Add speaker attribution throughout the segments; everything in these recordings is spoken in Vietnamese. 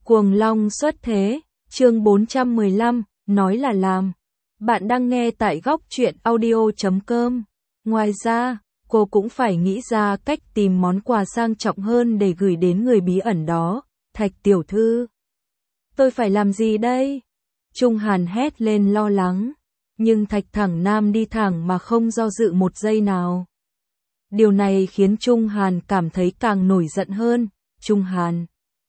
Speaker 1: Cuồng Long xuất thế, chương 415, nói là làm. Bạn đang nghe tại góc truyện audio.com. Ngoài ra, cô cũng phải nghĩ ra cách tìm món quà sang trọng hơn để gửi đến người bí ẩn đó. Thạch tiểu thư. Tôi phải làm gì đây? Trung Hàn hét lên lo lắng. Nhưng Thạch Thẳng Nam đi thẳng mà không do dự một giây nào. Điều này khiến Trung Hàn cảm thấy càng nổi giận hơn. Trung Hàn.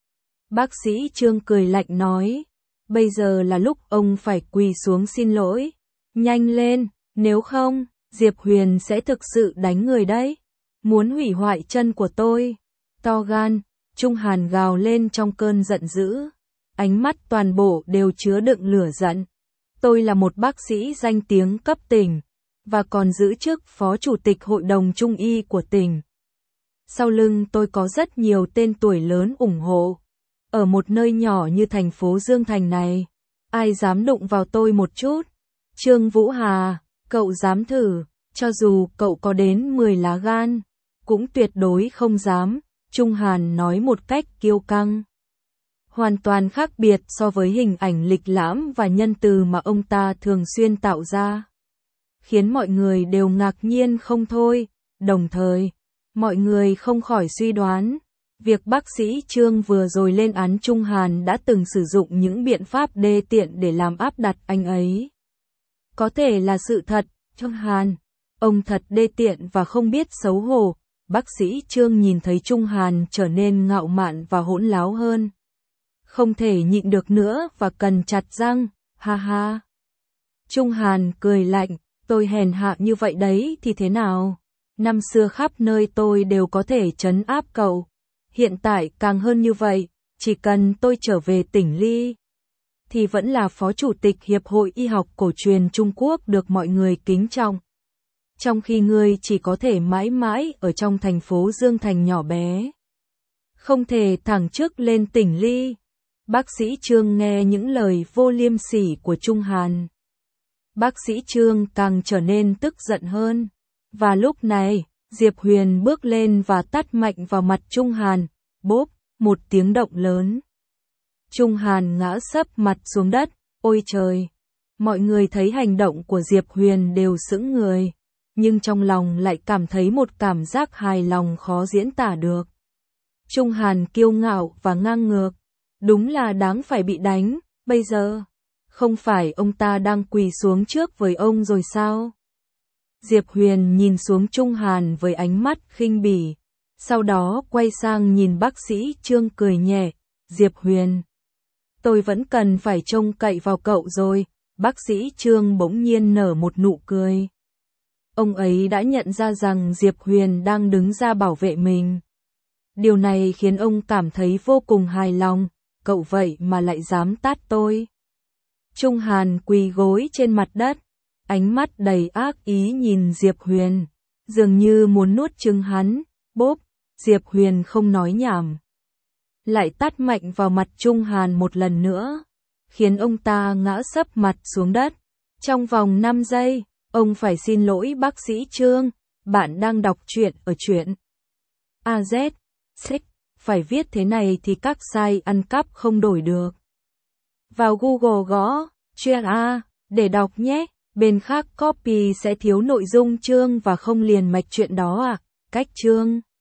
Speaker 1: Bác sĩ Trương cười lạnh nói. Bây giờ là lúc ông phải quỳ xuống xin lỗi. Nhanh lên, nếu không, Diệp Huyền sẽ thực sự đánh người đấy. Muốn hủy hoại chân của tôi. To gan, Trung Hàn gào lên trong cơn giận dữ. Ánh mắt toàn bộ đều chứa đựng lửa giận. Tôi là một bác sĩ danh tiếng cấp tỉnh, và còn giữ chức phó chủ tịch hội đồng trung y của tỉnh. Sau lưng tôi có rất nhiều tên tuổi lớn ủng hộ. Ở một nơi nhỏ như thành phố Dương Thành này, ai dám đụng vào tôi một chút? Trương Vũ Hà, cậu dám thử, cho dù cậu có đến 10 lá gan, cũng tuyệt đối không dám, Trung Hàn nói một cách kiêu căng. Hoàn toàn khác biệt so với hình ảnh lịch lãm và nhân từ mà ông ta thường xuyên tạo ra. Khiến mọi người đều ngạc nhiên không thôi, đồng thời, mọi người không khỏi suy đoán. Việc bác sĩ Trương vừa rồi lên án Trung Hàn đã từng sử dụng những biện pháp đê tiện để làm áp đặt anh ấy. Có thể là sự thật, Trung Hàn, ông thật đê tiện và không biết xấu hổ. Bác sĩ Trương nhìn thấy Trung Hàn trở nên ngạo mạn và hỗn láo hơn. Không thể nhịn được nữa và cần chặt răng, ha ha. Trung Hàn cười lạnh, tôi hèn hạ như vậy đấy thì thế nào? Năm xưa khắp nơi tôi đều có thể trấn áp cậu. Hiện tại càng hơn như vậy, chỉ cần tôi trở về tỉnh Ly, thì vẫn là phó chủ tịch Hiệp hội Y học cổ truyền Trung Quốc được mọi người kính trọng. Trong khi ngươi chỉ có thể mãi mãi ở trong thành phố Dương Thành nhỏ bé. Không thể thẳng chức lên tỉnh Ly. Bác sĩ Trương nghe những lời vô liêm sỉ của Trung Hàn. Bác sĩ Trương càng trở nên tức giận hơn. Và lúc này, Diệp Huyền bước lên và tát mạnh vào mặt Trung Hàn, bốp, một tiếng động lớn. Trung Hàn ngã sấp mặt xuống đất, ôi trời! Mọi người thấy hành động của Diệp Huyền đều sững người, nhưng trong lòng lại cảm thấy một cảm giác hài lòng khó diễn tả được. Trung Hàn kiêu ngạo và ngang ngược, đúng là đáng phải bị đánh, bây giờ, không phải ông ta đang quỳ xuống trước với ông rồi sao? Diệp Huyền nhìn xuống Trung Hàn với ánh mắt khinh bỉ, sau đó quay sang nhìn bác sĩ Trương cười nhẹ, Diệp Huyền. Tôi vẫn cần phải trông cậy vào cậu rồi, bác sĩ Trương bỗng nhiên nở một nụ cười. Ông ấy đã nhận ra rằng Diệp Huyền đang đứng ra bảo vệ mình. Điều này khiến ông cảm thấy vô cùng hài lòng, cậu vậy mà lại dám tát tôi. Trung Hàn quỳ gối trên mặt đất. Ánh mắt đầy ác ý nhìn Diệp Huyền, dường như muốn nuốt chửng hắn, bốp, Diệp Huyền không nói nhảm. Lại tát mạnh vào mặt Trung Hàn một lần nữa, khiến ông ta ngã sấp mặt xuống đất. Trong vòng 5 giây, ông phải xin lỗi bác sĩ Trương, bạn đang đọc truyện ở truyện AZ, phải viết thế này thì các site ăn cắp không đổi được. Vào Google gõ, truyện A, để đọc nhé. Bên khác copy sẽ thiếu nội dung chương và không liền mạch chuyện đó à, cách chương.